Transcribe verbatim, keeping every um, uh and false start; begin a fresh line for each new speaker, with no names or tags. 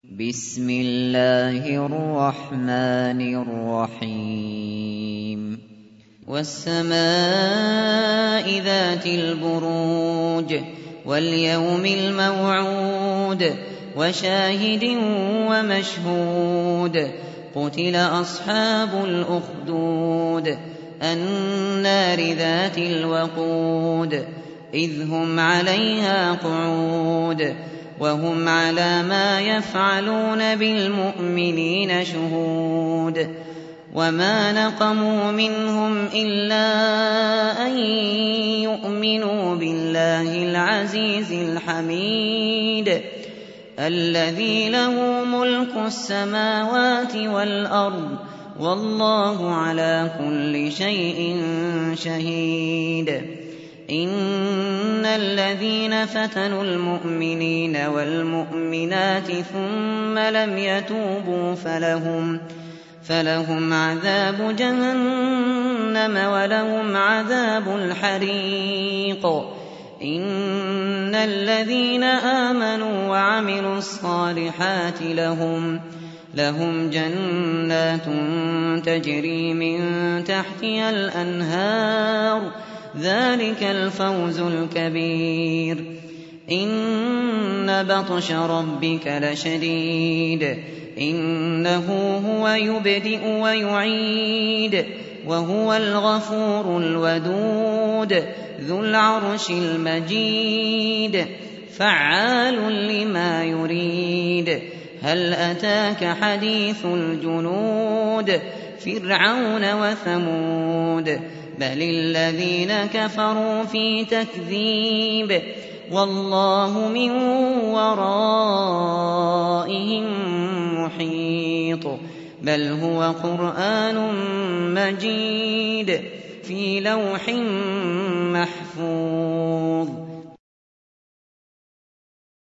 بسم الله الرحمن الرحيم والسماء ذات البروج واليوم الموعود وشاهد ومشهود قتل أصحاب الأخدود النار ذات الوقود إذ هم عليها قعود وهم على ما يفعلون بالمؤمنين شهود وما نقموا منهم إلا أن يؤمنوا بالله العزيز الحميد الذي له ملك السماوات والأرض والله على كل شيء شهيد إن الذين فتنوا المؤمنين والمؤمنات ثم لم يتوبوا فلهم فلهم عذاب جهنم ولهم عذاب الحريق إن الذين آمنوا وعملوا الصالحات لهم لهم جنات تجري من تحتها الأنهار ذلك الفوز الكبير إن بطش ربك لشديد إنه هو يبدئ ويعيد وهو الغفور الودود ذو العرش المجيد فعال لما يريد هل أتاك حديث الجنود فرعون وثمود بل الذين كفروا في تكذيب والله من ورائهم محيط بل هو قرآن مجيد في لوح محفوظ.